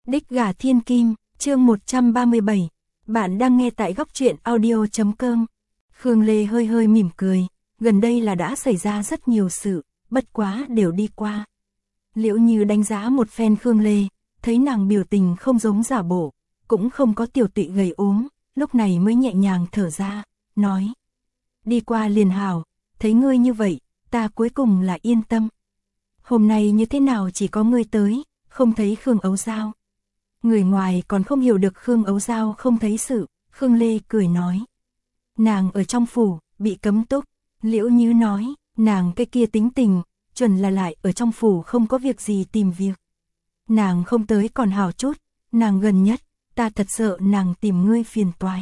Đích gà thiên kim, chương 137. Bạn đang nghe tại góc truyện audio.com. Khương Lê hơi hơi mỉm cười, gần đây là đã xảy ra rất nhiều sự, bất quá đều đi qua. Liễu Như đánh giá một phen Khương Lê, thấy nàng biểu tình không giống giả bộ, cũng không có tiểu tụy gầy ốm, lúc này mới nhẹ nhàng thở ra, nói. Đi qua liền hảo, thấy ngươi như vậy, ta cuối cùng là yên tâm. Hôm nay như thế nào chỉ có ngươi tới, không thấy Khương Ấu Giao. Người ngoài còn không hiểu được Khương Ấu Giao không thấy sự, Khương Lê cười nói. Nàng ở trong phủ, bị cấm túc, Liễu Như nói, nàng cái kia tính tình, chuẩn là lại ở trong phủ không có việc gì tìm việc. Nàng không tới còn hảo chút, nàng gần nhất, ta thật sợ nàng tìm ngươi phiền toái.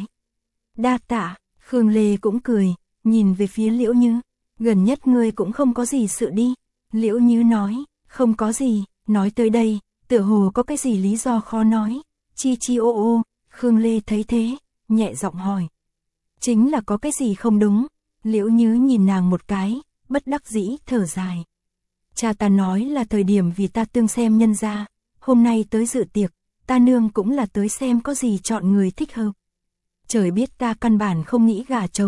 Đa tạ, Khương Lê cũng cười, nhìn về phía Liễu Như, gần nhất ngươi cũng không có gì sự đi. Liễu Như nói, không có gì, nói tới đây, tựa hồ có cái gì lý do khó nói. Chi chi ô ô, Khương Lê thấy thế, nhẹ giọng hỏi. Chính là có cái gì không đúng, Liễu Như nhìn nàng một cái, bất đắc dĩ thở dài. Cha ta nói là thời điểm vì ta tương xem nhân gia, hôm nay tới dự tiệc, ta nương cũng là tới xem có gì chọn người thích hợp. Trời biết ta căn bản không nghĩ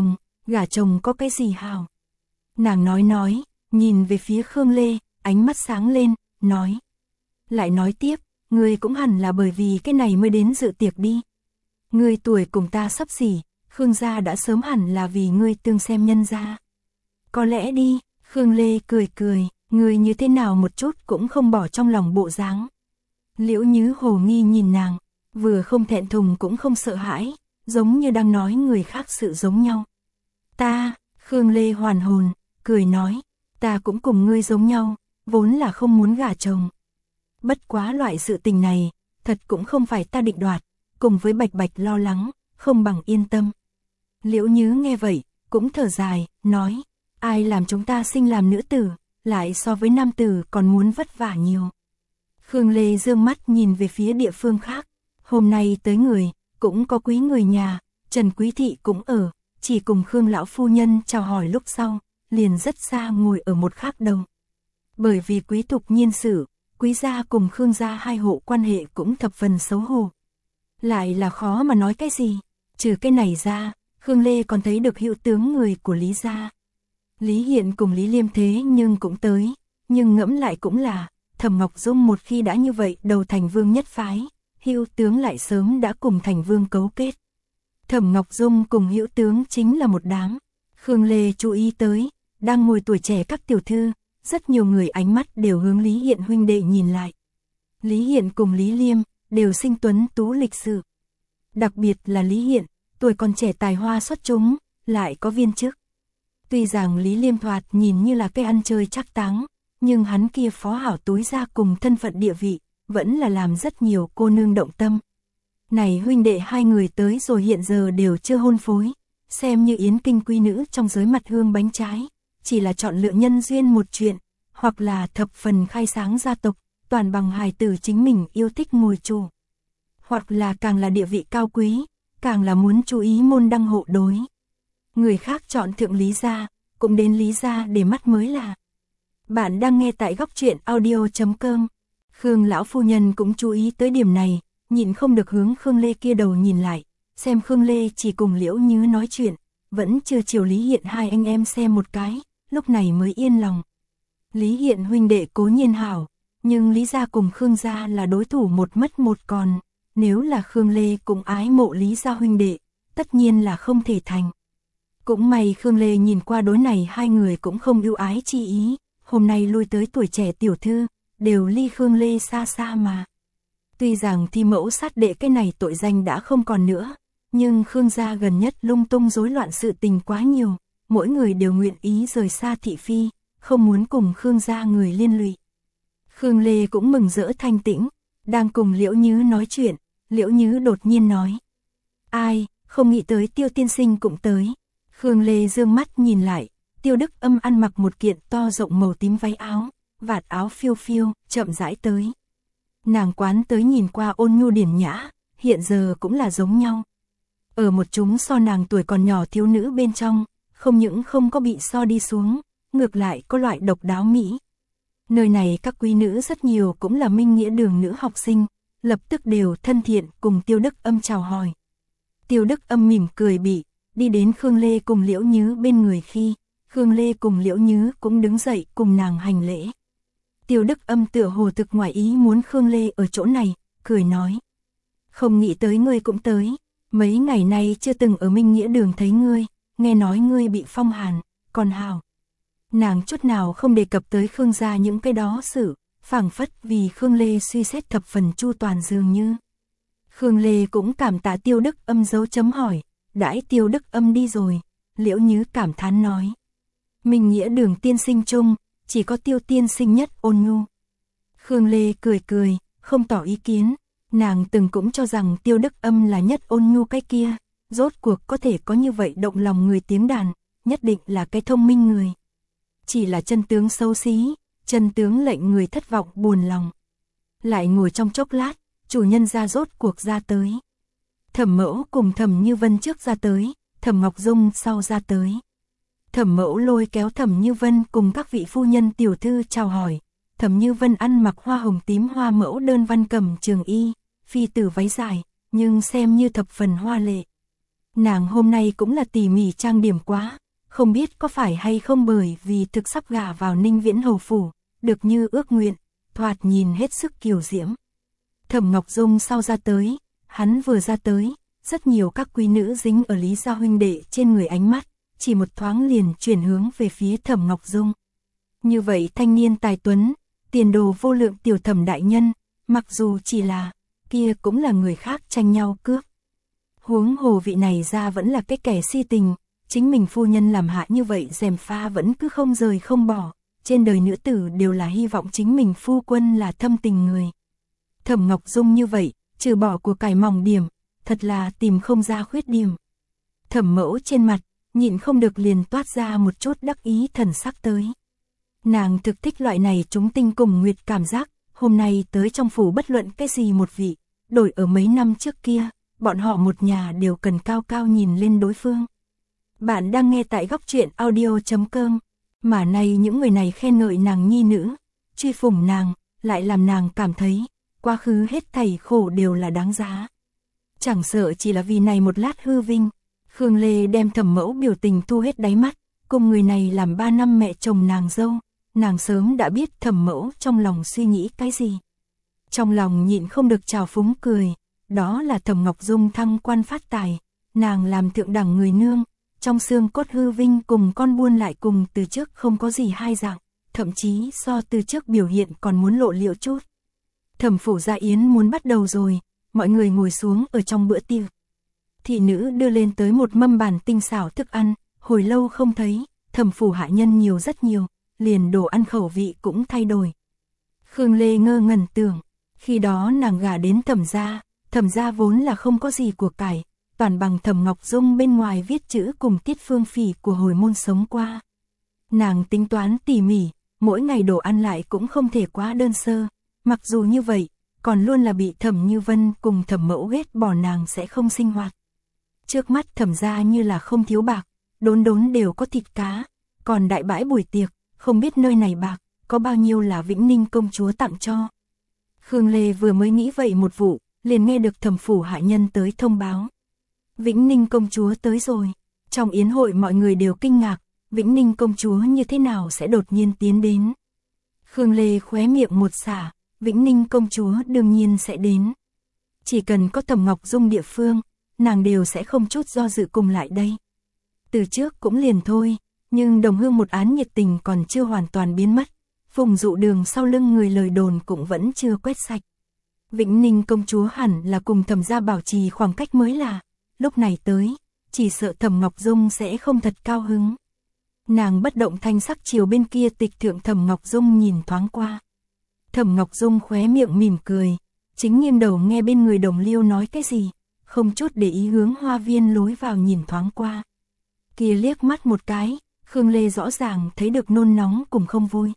gả chồng có cái gì hào. Nàng nói, nhìn về phía Khương Lê, ánh mắt sáng lên, nói. Lại nói tiếp, ngươi cũng hẳn là bởi vì cái này mới đến dự tiệc đi. Ngươi tuổi cùng ta sắp xỉ, Khương gia đã sớm hẳn là vì ngươi tương xem nhân gia. Có lẽ đi, Khương Lê cười, ngươi như thế nào một chút cũng không bỏ trong lòng bộ dáng. Liễu Như hồ nghi nhìn nàng, vừa không thẹn thùng cũng không sợ hãi, giống như đang nói người khác sự giống nhau. Ta, Khương Lê hoàn hồn, cười nói, ta cũng cùng ngươi giống nhau, vốn là không muốn gả chồng. Bất quá loại sự tình này, thật cũng không phải ta định đoạt, cùng với Bạch Bạch lo lắng, không bằng yên tâm. Liễu Như nghe vậy, cũng thở dài, nói, ai làm chúng ta sinh làm nữ tử, lại so với nam tử còn muốn vất vả nhiều. Khương Lê dương mắt nhìn về phía địa phương khác, hôm nay tới người, cũng có quý người nhà, Trần Quý Thị cũng ở, chỉ cùng Khương lão phu nhân chào hỏi lúc sau, liền rất xa ngồi ở một khác đầu. Bởi vì quý tục nhiên sự, quý gia cùng Khương gia hai hộ quan hệ cũng thập phần xấu hổ. Lại là khó mà nói cái gì, trừ cái này ra, Khương Lê còn thấy được hữu tướng người của Lý gia. Lý Hiện cùng Lý Liêm thế nhưng cũng tới, nhưng ngẫm lại cũng là, Thẩm Ngọc Dung một khi đã như vậy đầu thành vương nhất phái, hữu tướng lại sớm đã cùng thành vương cấu kết. Thẩm Ngọc Dung cùng hữu tướng chính là một đám. Khương Lê chú ý tới, đang ngồi tuổi trẻ các tiểu thư, rất nhiều người ánh mắt đều hướng Lý Hiện huynh đệ nhìn lại. Lý Hiện cùng Lý Liêm đều sinh tuấn tú lịch sự. Đặc biệt là Lý Hiện, tuổi còn trẻ tài hoa xuất chúng, lại có viên chức. Tuy rằng Lý Liêm thoạt nhìn như là cái ăn chơi trác táng, nhưng hắn kia phó hảo túi ra cùng thân phận địa vị, vẫn là làm rất nhiều cô nương động tâm. Này huynh đệ hai người tới rồi hiện giờ đều chưa hôn phối, xem như yến kinh quý nữ trong giới mặt hương bánh trái, chỉ là chọn lựa nhân duyên một chuyện, hoặc là thập phần khai sáng gia tộc, toàn bằng hài tử chính mình yêu thích ngồi chủ. Hoặc là càng là địa vị cao quý, càng là muốn chú ý môn đăng hộ đối. Người khác chọn thượng Lý gia, cũng đến Lý gia để mắt mới là. Bạn đang nghe tại góc truyện audio.com. Khương lão phu nhân cũng chú ý tới điểm này, nhìn không được hướng Khương Lê kia đầu nhìn lại, xem Khương Lê chỉ cùng Liễu Như nói chuyện, vẫn chưa chiều Lý Hiện hai anh em xem một cái, lúc này mới yên lòng. Lý Hiện huynh đệ cố nhiên hảo, nhưng Lý gia cùng Khương gia là đối thủ một mất một còn, nếu là Khương Lê cũng ái mộ Lý gia huynh đệ, tất nhiên là không thể thành. Cũng may Khương Lê nhìn qua đối này hai người cũng không ưu ái chi ý, hôm nay lui tới tuổi trẻ tiểu thư, đều ly Khương Lê xa xa mà. Tuy rằng thi mẫu sát đệ cái này tội danh đã không còn nữa, nhưng Khương gia gần nhất lung tung rối loạn sự tình quá nhiều, mỗi người đều nguyện ý rời xa thị phi, không muốn cùng Khương gia người liên lụy. Khương Lê cũng mừng rỡ thanh tĩnh, đang cùng Liễu Như nói chuyện, Liễu Như đột nhiên nói. Ai, không nghĩ tới Tiêu tiên sinh cũng tới. Khương Lê dương mắt nhìn lại, Tiêu Đức Âm ăn mặc một kiện to rộng màu tím váy áo, vạt áo phiêu phiêu, chậm rãi tới. Nàng quán tới nhìn qua ôn nhu điển nhã, hiện giờ cũng là giống nhau. Ở một chúng so nàng tuổi còn nhỏ thiếu nữ bên trong, không những không có bị so đi xuống, ngược lại có loại độc đáo mỹ. Nơi này các quý nữ rất nhiều cũng là minh nghĩa đường nữ học sinh, lập tức đều thân thiện cùng Tiêu Đức Âm chào hỏi. Tiêu Đức Âm mỉm cười đi đến Khương Lê cùng Liễu Nhứ bên người khi, Khương Lê cùng Liễu Nhứ cũng đứng dậy cùng nàng hành lễ. Tiêu Đức Âm tựa hồ thực ngoài ý muốn Khương Lê ở chỗ này, cười nói. Không nghĩ tới ngươi cũng tới, mấy ngày nay chưa từng ở Minh Nghĩa Đường thấy ngươi, nghe nói ngươi bị phong hàn, còn hào. Nàng chút nào không đề cập tới Khương gia những cái đó sự, phảng phất vì Khương Lê suy xét thập phần chu toàn dường như. Khương Lê cũng cảm tạ Tiêu Đức Âm dấu chấm hỏi, đãi Tiêu Đức Âm đi rồi, Liễu Nhứ cảm thán nói. Minh Nghĩa Đường tiên sinh chung, chỉ có Tiêu tiên sinh nhất ôn nhu. Khương Lê cười, không tỏ ý kiến, nàng từng cũng cho rằng Tiêu Đức Âm là nhất ôn nhu cái kia, rốt cuộc có thể có như vậy động lòng người tiếng đàn, nhất định là cái thông minh người. Chỉ là chân tướng xấu xí, chân tướng lệnh người thất vọng buồn lòng. Lại ngồi trong chốc lát, chủ nhân ra rốt cuộc ra tới. Thẩm Mẫu cùng Thẩm Như Vân trước ra tới, Thẩm Ngọc Dung sau ra tới. Thẩm Mẫu lôi kéo Thẩm Như Vân cùng các vị phu nhân tiểu thư chào hỏi. Thẩm Như Vân ăn mặc hoa hồng tím hoa mẫu đơn văn cẩm trường y, phi tử váy dài, nhưng xem như thập phần hoa lệ. Nàng hôm nay cũng là tỉ mỉ trang điểm quá, không biết có phải hay không bởi vì thực sắp gả vào Ninh Viễn hầu phủ, được như ước nguyện, thoạt nhìn hết sức kiều diễm. Thẩm Ngọc Dung sau ra tới, hắn vừa ra tới, rất nhiều các quý nữ dính ở Lý gia huynh đệ trên người ánh mắt, chỉ một thoáng liền chuyển hướng về phía Thẩm Ngọc Dung. Như vậy thanh niên tài tuấn, tiền đồ vô lượng tiểu Thẩm đại nhân, mặc dù chỉ là, kia cũng là người khác tranh nhau cướp. Huống hồ vị này ra vẫn là cái kẻ si tình, chính mình phu nhân làm hạ như vậy gièm pha vẫn cứ không rời không bỏ, trên đời nữ tử đều là hy vọng chính mình phu quân là thâm tình người. Thẩm Ngọc Dung như vậy, trừ bỏ của cải mỏng điểm, thật là tìm không ra khuyết điểm. Thẩm Mẫu trên mặt, nhịn không được liền toát ra một chút đắc ý thần sắc tới. Nàng thực thích loại này chúng tinh cùng nguyệt cảm giác, hôm nay tới trong phủ bất luận cái gì một vị, đổi ở mấy năm trước kia, bọn họ một nhà đều cần cao cao nhìn lên đối phương. Bạn đang nghe tại góc truyện audio.com, mà nay những người này khen ngợi nàng nhi nữ, truy phủng nàng, lại làm nàng cảm thấy, quá khứ hết thảy khổ đều là đáng giá. Chẳng sợ chỉ là vì này một lát hư vinh, Khương Lê đem Thẩm Mẫu biểu tình thu hết đáy mắt, cùng người này làm 3 năm mẹ chồng nàng dâu, nàng sớm đã biết Thẩm Mẫu trong lòng suy nghĩ cái gì. Trong lòng nhịn không được trào phúng cười, đó là Thẩm Ngọc Dung thăng quan phát tài, nàng làm thượng đẳng người nương, trong xương cốt hư vinh cùng con buôn lại cùng từ trước không có gì hai dạng, thậm chí so từ trước biểu hiện còn muốn lộ liễu chút. Thẩm phủ gia yến muốn bắt đầu rồi, mọi người ngồi xuống ở trong bữa tiệc. Thị nữ đưa lên tới một mâm bàn tinh xảo thức ăn, hồi lâu không thấy, Thẩm phủ hạ nhân nhiều rất nhiều, liền đồ ăn khẩu vị cũng thay đổi. Khương Lê ngơ ngẩn tưởng, khi đó nàng gả đến Thẩm gia vốn là không có gì của cải, toàn bằng Thẩm Ngọc Dung bên ngoài viết chữ cùng Tiết Phương Phỉ của hồi môn sống qua. Nàng tính toán tỉ mỉ, mỗi ngày đồ ăn lại cũng không thể quá đơn sơ, mặc dù như vậy, còn luôn là bị Thẩm Như Vân cùng Thẩm Mẫu ghét bỏ nàng sẽ không sinh hoạt. Trước mắt Thẩm gia như là không thiếu bạc, đốn đốn đều có thịt cá, còn đại bãi buổi tiệc, không biết nơi này bạc, có bao nhiêu là Vĩnh Ninh công chúa tặng cho. Khương Lê vừa mới nghĩ vậy một vụ, liền nghe được Thẩm phủ hạ nhân tới thông báo. Vĩnh Ninh công chúa tới rồi. Trong yến hội mọi người đều kinh ngạc, Vĩnh Ninh công chúa như thế nào sẽ đột nhiên tiến đến. Khương Lê khóe miệng một xả, Vĩnh Ninh công chúa đương nhiên sẽ đến. Chỉ cần có Thẩm Ngọc Dung địa phương, nàng đều sẽ không chút do dự cùng lại đây. Từ trước cũng liền thôi, nhưng đồng hương một án nhiệt tình còn chưa hoàn toàn biến mất. Phùng Dụ Đường sau lưng người lời đồn cũng vẫn chưa quét sạch. Vĩnh Ninh công chúa hẳn là cùng Thẩm gia bảo trì khoảng cách mới là, lúc này tới, chỉ sợ Thẩm Ngọc Dung sẽ không thật cao hứng. Nàng bất động thanh sắc chiều bên kia tịch thượng Thẩm Ngọc Dung nhìn thoáng qua. Thẩm Ngọc Dung khóe miệng mỉm cười, chính nghiêng đầu nghe bên người đồng liêu nói cái gì, không chút để ý hướng hoa viên lối vào nhìn thoáng qua. Kia liếc mắt một cái, Khương Lê rõ ràng thấy được nôn nóng cùng không vui.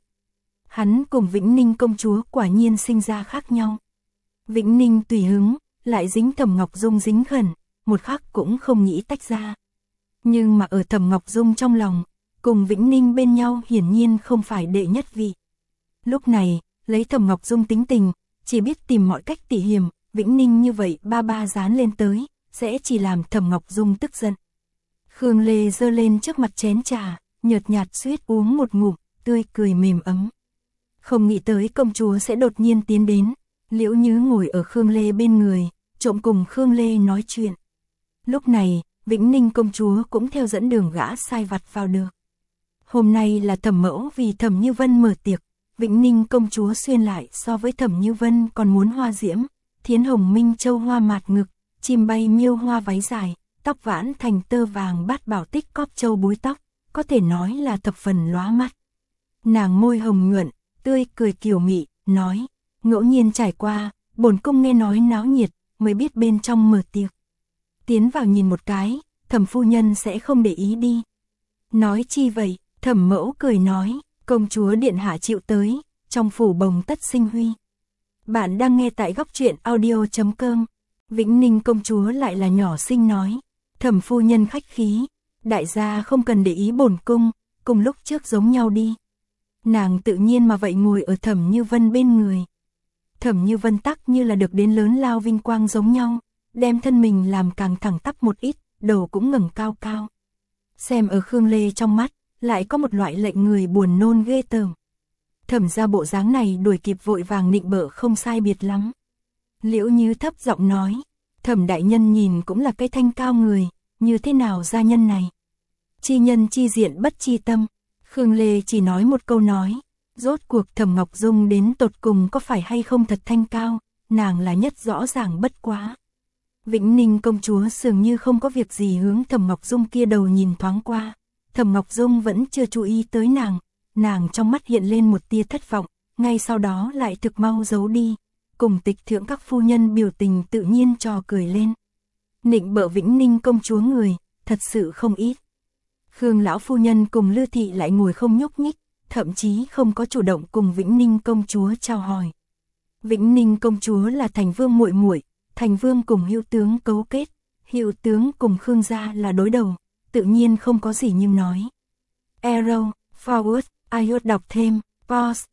Hắn cùng Vĩnh Ninh công chúa quả nhiên sinh ra khác nhau. Vĩnh Ninh tùy hứng, lại dính Thẩm Ngọc Dung dính khẩn, một khắc cũng không nghĩ tách ra. Nhưng mà ở Thẩm Ngọc Dung trong lòng, cùng Vĩnh Ninh bên nhau hiển nhiên không phải đệ nhất vị. Lúc này, lấy Thẩm Ngọc Dung tính tình, chỉ biết tìm mọi cách tỉ hiểm, Vĩnh Ninh như vậy ba ba dán lên tới, sẽ chỉ làm Thẩm Ngọc Dung tức giận. Khương Lê giơ lên trước mặt chén trà, nhợt nhạt suýt uống một ngụm, tươi cười mềm ấm. Không nghĩ tới công chúa sẽ đột nhiên tiến đến, Liễu Nhứ ngồi ở Khương Lê bên người, trộm cùng Khương Lê nói chuyện. Lúc này, Vĩnh Ninh công chúa cũng theo dẫn đường gã sai vặt vào được. Hôm nay là Thẩm mẫu vì Thẩm Như Vân mở tiệc, Vĩnh Ninh công chúa xuyên lại so với Thẩm Như Vân còn muốn hoa diễm, thiến hồng minh châu hoa mạt ngực, chim bay miêu hoa váy dài, tóc vãn thành tơ vàng bát bảo tích cóp châu búi tóc, có thể nói là thập phần lóa mắt. Nàng môi hồng nhuận, tươi cười kiều mị, nói, ngẫu nhiên trải qua, bổn cung nghe nói náo nhiệt, mới biết bên trong mở tiệc. Tiến vào nhìn một cái, Thẩm phu nhân sẽ không để ý đi. Nói chi vậy, Thẩm mẫu cười nói, công chúa điện hạ chịu tới, trong phủ bồng tất sinh huy. Bạn đang nghe tại góc truyện audio.com. Vĩnh Ninh công chúa lại là nhỏ xinh nói, Thẩm phu nhân khách khí, đại gia không cần để ý bổn cung, cùng lúc trước giống nhau đi. Nàng tự nhiên mà vậy ngồi ở Thẩm Như Vân bên người. Thẩm Như Vân tắc như là được đến lớn lao vinh quang giống nhau, đem thân mình làm càng thẳng tắp một ít, đầu cũng ngẩng cao cao. Xem ở Khương Lê trong mắt, lại có một loại lệnh người buồn nôn ghê tởm. Thẩm ra bộ dáng này đuổi kịp vội vàng nịnh bợ không sai biệt lắm. Liễu Như thấp giọng nói, Thẩm đại nhân nhìn cũng là cái thanh cao người, như thế nào gia nhân này. Chi nhân chi diện bất chi tâm. Khương Lê chỉ nói một câu nói, rốt cuộc Thẩm Ngọc Dung đến tột cùng có phải hay không thật thanh cao, nàng là nhất rõ ràng bất quá. Vĩnh Ninh công chúa dường như không có việc gì hướng Thẩm Ngọc Dung kia đầu nhìn thoáng qua. Thẩm Ngọc Dung vẫn chưa chú ý tới nàng trong mắt hiện lên một tia thất vọng, ngay sau đó lại thực mau giấu đi. Cùng Tịch thượng các phu nhân biểu tình tự nhiên trò cười lên. Nịnh bợ Vĩnh Ninh công chúa người, thật sự không ít. Khương lão phu nhân cùng Lư thị lại ngồi không nhúc nhích, thậm chí không có chủ động cùng Vĩnh Ninh công chúa chào hỏi. Vĩnh Ninh công chúa là Thành Vương muội muội, Thành Vương cùng Hữu tướng cấu kết, Hữu tướng cùng Khương gia là đối đầu, tự nhiên không có gì nhưng nói. Arrow, forward, iOS đọc thêm, pause,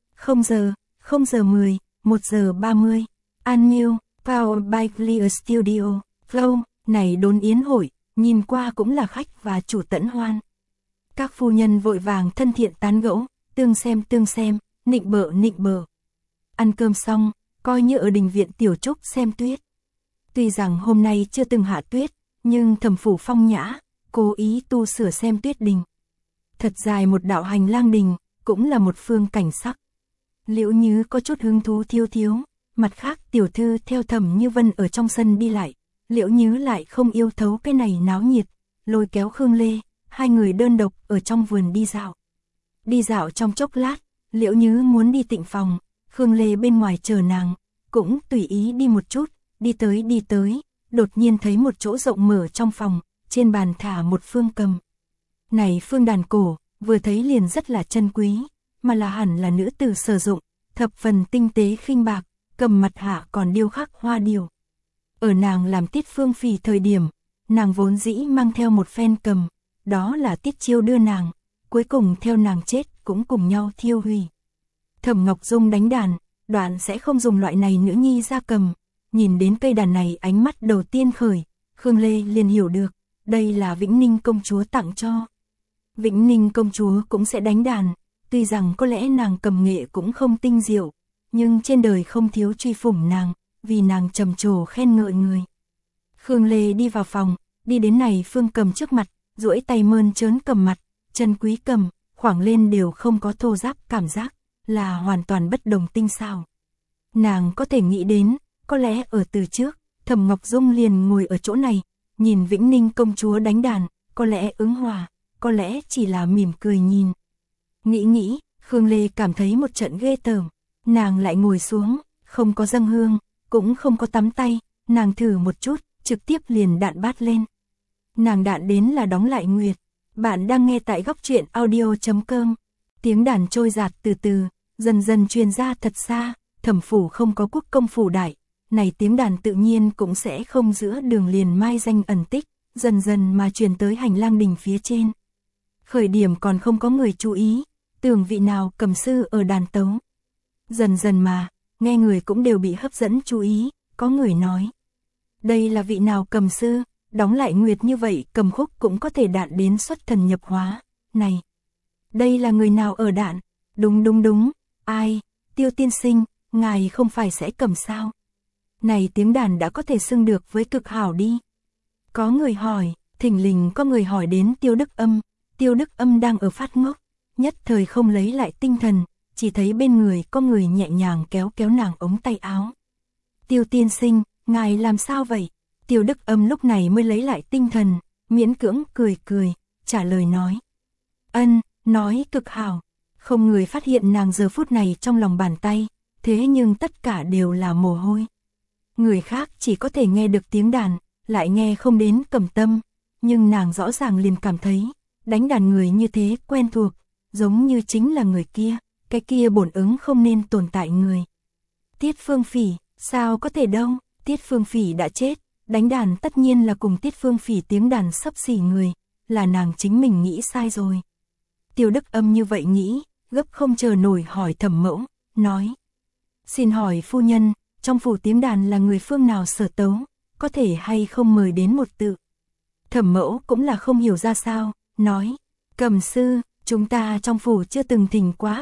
0 giờ 10, 1 giờ 30, Unmute, Power by Clear Studio, Flow, này đốn yến hội, nhìn qua cũng là khách và chủ tẫn hoan. Các phu nhân vội vàng thân thiện tán gẫu, tương xem, nịnh bợ. Ăn cơm xong, coi như ở đình viện tiểu trúc xem tuyết. Tuy rằng hôm nay chưa từng hạ tuyết, nhưng Thẩm phủ phong nhã, cố ý tu sửa xem tuyết đình. Thật dài một đạo hành lang đình, cũng là một phương cảnh sắc. Liễu Như có chút hứng thú thiếu, mặt khác tiểu thư theo Thẩm Như Vân ở trong sân đi lại. Liễu Như lại không yêu thấu cái này náo nhiệt, lôi kéo Khương Lê, hai người đơn độc ở trong vườn đi dạo. Đi dạo trong chốc lát, Liễu Như muốn đi tịnh phòng, Khương Lê bên ngoài chờ nàng, cũng tùy ý đi một chút, đi tới, đột nhiên thấy một chỗ rộng mở trong phòng, trên bàn thả một phương cầm. Này phương đàn cổ, vừa thấy liền rất là chân quý, mà là hẳn là nữ tử sử dụng, thập phần tinh tế khinh bạc, cầm mặt hạ còn điêu khắc hoa điều. Ở nàng làm Tiết Phương Phì thời điểm, nàng vốn dĩ mang theo một phen cầm, đó là Tiết Chiêu đưa nàng, cuối cùng theo nàng chết cũng cùng nhau thiêu hủy. Thẩm Ngọc Dung đánh đàn, đoạn sẽ không dùng loại này nữ nhi ra cầm, nhìn đến cây đàn này ánh mắt đầu tiên khởi, Khương Lê liền hiểu được, đây là Vĩnh Ninh công chúa tặng cho. Vĩnh Ninh công chúa cũng sẽ đánh đàn, tuy rằng có lẽ nàng cầm nghệ cũng không tinh diệu, nhưng trên đời không thiếu truy phủng nàng, vì nàng trầm trồ khen ngợi người. Khương Lê đi vào phòng, đi đến này phương cầm trước mặt, duỗi tay mơn trớn cầm mặt, chân quý cầm, khoảng lên đều không có thô ráp cảm giác, là hoàn toàn bất đồng tinh xảo. Nàng có thể nghĩ đến, có lẽ ở từ trước, Thẩm Ngọc Dung liền ngồi ở chỗ này, nhìn Vĩnh Ninh công chúa đánh đàn, có lẽ ứng hòa, có lẽ chỉ là mỉm cười nhìn. Nghĩ, Khương Lê cảm thấy một trận ghê tởm, nàng lại ngồi xuống, không có dâng hương, cũng không có tắm tay, nàng thử một chút, trực tiếp liền đạn bát lên. Nàng đạn đến là đóng lại nguyệt. Bạn đang nghe tại góc truyện audio.com. Tiếng đàn trôi giạt từ từ, dần dần truyền ra thật xa, Thẩm phủ không có quốc công phủ đại, này tiếng đàn tự nhiên cũng sẽ không giữa đường liền mai danh ẩn tích, dần dần mà truyền tới hành lang đình phía trên. Khởi điểm còn không có người chú ý, tưởng vị nào cầm sư ở đàn tấu. Dần dần mà, nghe người cũng đều bị hấp dẫn chú ý, có người nói. Đây là vị nào cầm sư, đóng lại nguyệt như vậy cầm khúc cũng có thể đạn đến xuất thần nhập hóa, này. Đây là người nào ở đạn, đúng, ai, Tiêu tiên sinh, ngài không phải sẽ cầm sao. Này tiếng đàn đã có thể xưng được với cực hảo đi. Có người hỏi, thình lình có người hỏi đến Tiêu Đức Âm đang ở phát ngốc, nhất thời không lấy lại tinh thần, chỉ thấy bên người có người nhẹ nhàng kéo nàng ống tay áo. Tiêu tiên sinh, ngài làm sao vậy? Tiêu Đức Âm lúc này mới lấy lại tinh thần, miễn cưỡng cười, trả lời nói. Nói cực hảo. Không người phát hiện nàng giờ phút này trong lòng bàn tay, thế nhưng tất cả đều là mồ hôi. Người khác chỉ có thể nghe được tiếng đàn, lại nghe không đến cầm tâm, nhưng nàng rõ ràng liền cảm thấy, đánh đàn người như thế quen thuộc, giống như chính là người kia, cái kia bổn ứng không nên tồn tại người. Tiết Phương Phỉ, sao có thể đâu, Tiết Phương Phỉ đã chết, đánh đàn tất nhiên là cùng Tiết Phương Phỉ tiếng đàn xấp xỉ người, là nàng chính mình nghĩ sai rồi. Tiêu Đức Âm như vậy nghĩ, gấp không chờ nổi hỏi Thẩm Mẫu, nói. Xin hỏi phu nhân, trong phủ tiếng đàn là người phương nào sở tấu, có thể hay không mời đến một tự. Thẩm Mẫu cũng là không hiểu ra sao, nói. Cầm sư, chúng ta trong phủ chưa từng thỉnh quá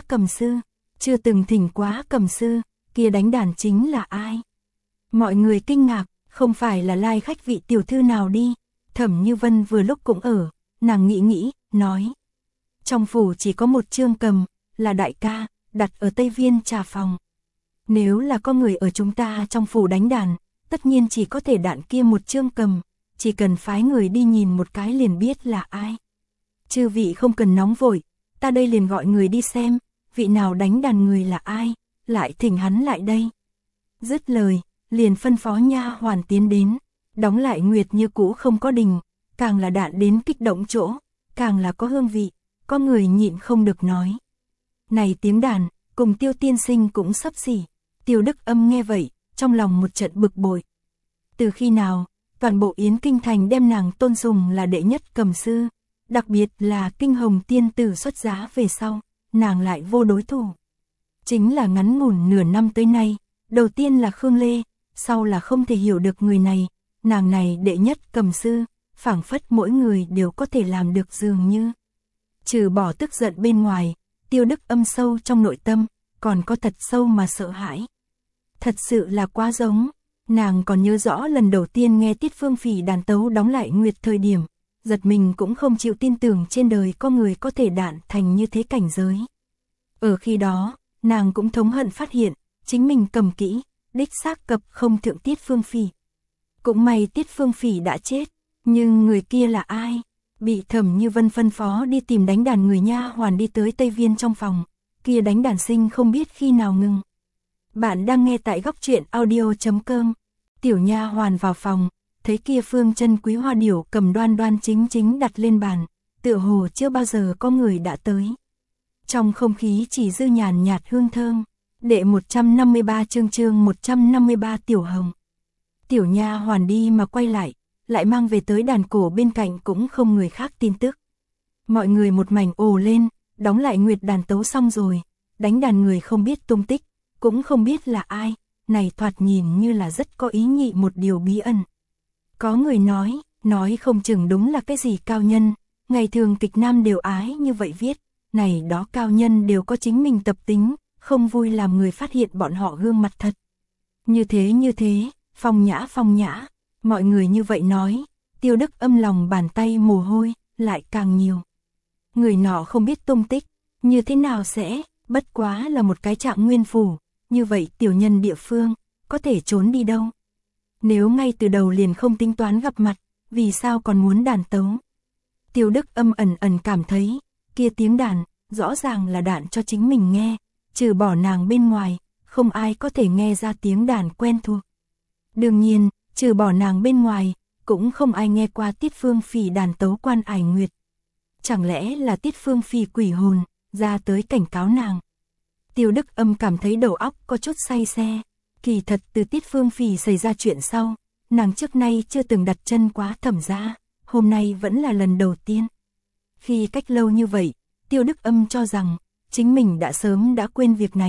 cầm sư, kia đánh đàn chính là ai? Mọi người kinh ngạc, không phải là lai khách vị tiểu thư nào đi. Thẩm Như Vân vừa lúc cũng ở, nàng nghĩ, nói. Trong phủ chỉ có một chương cầm, là đại ca, đặt ở Tây Viên trà phòng. Nếu là có người ở chúng ta trong phủ đánh đàn, tất nhiên chỉ có thể đạn kia một chương cầm, chỉ cần phái người đi nhìn một cái liền biết là ai. Chư vị không cần nóng vội, ta đây liền gọi người đi xem, vị nào đánh đàn người là ai, lại thỉnh hắn lại đây. Dứt lời, liền phân phó nha hoàn tiến đến, đóng lại nguyệt như cũ không có đình, càng là đạn đến kích động chỗ, càng là có hương vị, có người nhịn không được nói. Này tiếng đàn, cùng Tiêu tiên sinh cũng xấp xỉ. Tiêu Đức Âm nghe vậy, trong lòng một trận bực bội. Từ khi nào, toàn bộ Yến Kinh Thành đem nàng tôn sùng là đệ nhất cầm sư, đặc biệt là Kinh Hồng tiên tử xuất giá về sau, nàng lại vô đối thủ. Chính là ngắn ngủn nửa năm tới nay, đầu tiên là Khương Lê, sau là không thể hiểu được người này, nàng này đệ nhất cầm sư, phảng phất mỗi người đều có thể làm được dường như. Trừ bỏ tức giận bên ngoài, Tiêu Đức Âm sâu trong nội tâm, còn có thật sâu mà sợ hãi. Thật sự là quá giống, nàng còn nhớ rõ lần đầu tiên nghe Tiết Phương Phỉ đàn tấu đóng lại nguyệt thời điểm, giật mình cũng không chịu tin tưởng trên đời có người có thể đạn thành như thế cảnh giới. Ở khi đó, nàng cũng thống hận phát hiện, chính mình cầm kỹ, đích xác cập không thượng Tiết Phương Phỉ. Cũng may Tiết Phương Phỉ đã chết, nhưng người kia là ai? Bị Thẩm Như Vân phân phó đi tìm đánh đàn người nha hoàn đi tới Tây Viên trong phòng, kia đánh đàn sinh không biết khi nào ngừng. Bạn đang nghe tại góc truyện audio.com. Tiểu nha hoàn vào phòng, thấy kia phương chân quý hoa điểu cầm đoan đoan chính đặt lên bàn, tựa hồ chưa bao giờ có người đã tới. Trong không khí chỉ dư nhàn nhạt hương thơm. Đệ 153 chương 153 Tiểu Hồng. Tiểu nha hoàn đi mà quay lại mang về tới đàn cổ bên cạnh cũng không người khác tin tức. Mọi người một mảnh ồ lên, đóng lại nguyệt đàn tấu xong rồi, đánh đàn người không biết tung tích, cũng không biết là ai, này thoạt nhìn như là rất có ý nhị một điều bí ẩn. Có người nói không chừng đúng là cái gì cao nhân, ngày thường kịch nam đều ái như vậy viết, này đó cao nhân đều có chính mình tập tính, không vui làm người phát hiện bọn họ gương mặt thật. Như thế, phong nhã, mọi người như vậy nói, Tiêu Đức Âm lòng bàn tay mồ hôi, lại càng nhiều. Người nọ không biết tung tích, như thế nào sẽ, bất quá là một cái trạng nguyên phủ, như vậy tiểu nhân địa phương, có thể trốn đi đâu. Nếu ngay từ đầu liền không tính toán gặp mặt, vì sao còn muốn đàn tấu. Tiêu Đức Âm ẩn cảm thấy, kia tiếng đàn, rõ ràng là đạn cho chính mình nghe, trừ bỏ nàng bên ngoài, không ai có thể nghe ra tiếng đàn quen thuộc. Đương nhiên, trừ bỏ nàng bên ngoài, cũng không ai nghe qua Tiết Phương Phỉ đàn tấu Quan Ải Nguyệt. Chẳng lẽ là Tiết Phương Phỉ quỷ hồn, ra tới cảnh cáo nàng. Tiêu Đức Âm cảm thấy đầu óc có chút say xe, kỳ thật từ Tiết Phương Phỉ xảy ra chuyện sau, nàng trước nay chưa từng đặt chân quá Thẩm gia, hôm nay vẫn là lần đầu tiên. Khi cách lâu như vậy, Tiêu Đức Âm cho rằng, chính mình đã sớm đã quên việc này,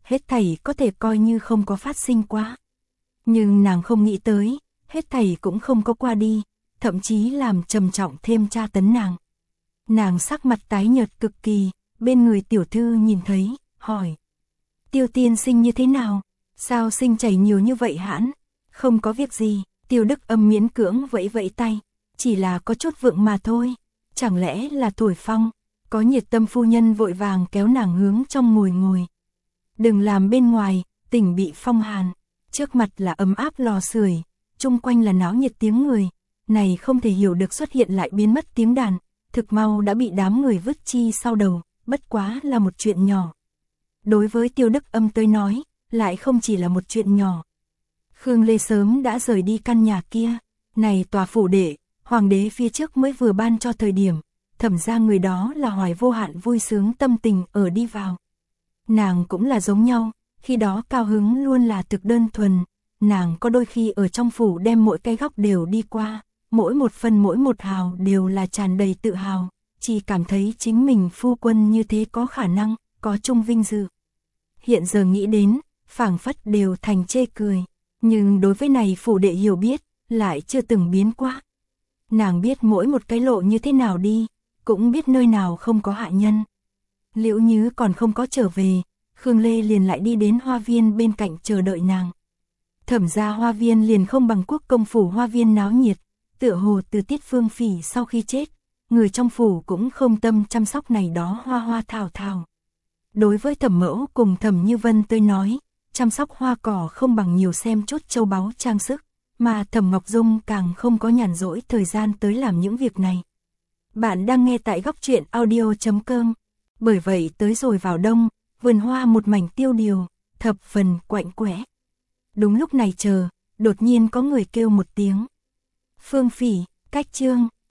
hết thảy có thể coi như không có phát sinh quá. Nhưng nàng không nghĩ tới, hết thảy cũng không có qua đi, thậm chí làm trầm trọng thêm tra tấn nàng. Nàng sắc mặt tái nhợt cực kỳ, bên người tiểu thư nhìn thấy, hỏi. Tiêu tiên sinh như thế nào? Sao sinh chảy nhiều như vậy hãn? Không có việc gì, Tiêu Đức Âm miễn cưỡng vẫy vẫy tay, chỉ là có chút vượng mà thôi. Chẳng lẽ là thổi phong? Có nhiệt tâm phu nhân vội vàng kéo nàng hướng trong ngồi. Đừng làm bên ngoài, tỉnh bị phong hàn. Trước mặt là ấm áp lò sưởi, chung quanh là náo nhiệt tiếng người. Này không thể hiểu được xuất hiện lại biến mất tiếng đàn, thực mau đã bị đám người vứt chi sau đầu, bất quá là một chuyện nhỏ. Đối với Tiêu Đức Âm tới nói, lại không chỉ là một chuyện nhỏ. Khương Lê sớm đã rời đi căn nhà kia, này tòa phủ đệ, hoàng đế phía trước mới vừa ban cho thời điểm, thẩm ra người đó là hoài vô hạn vui sướng tâm tình ở đi vào. Nàng cũng là giống nhau, khi đó cao hứng luôn là thực đơn thuần, nàng có đôi khi ở trong phủ đem mỗi cái góc đều đi qua, mỗi một phân mỗi một hào đều là tràn đầy tự hào, chỉ cảm thấy chính mình phu quân như thế có khả năng, có chung vinh dự. Hiện giờ nghĩ đến, phảng phất đều thành chê cười, nhưng đối với này phủ đệ hiểu biết, lại chưa từng biến qua. Nàng biết mỗi một cái lộ như thế nào đi, cũng biết nơi nào không có hạ nhân. Liễu Nhứ còn không có trở về, Khương Lê liền lại đi đến hoa viên bên cạnh chờ đợi nàng. Thẩm ra hoa viên liền không bằng Quốc công phủ hoa viên náo nhiệt, tựa hồ từ Tiết Phương Phỉ sau khi chết, người trong phủ cũng không tâm chăm sóc này đó hoa hoa thảo thảo. Đối với Thẩm Mẫu cùng Thẩm Như Vân tôi nói, chăm sóc hoa cỏ không bằng nhiều xem chút châu báu trang sức, mà Thẩm Ngọc Dung càng không có nhàn rỗi thời gian tới làm những việc này. Bạn đang nghe tại góc truyện audio.com. Bởi vậy tới rồi vào đông, vườn hoa một mảnh tiêu điều, thập phần quạnh quẽ. Đúng lúc này đột nhiên có người kêu một tiếng. Phương Phỉ, cách chương.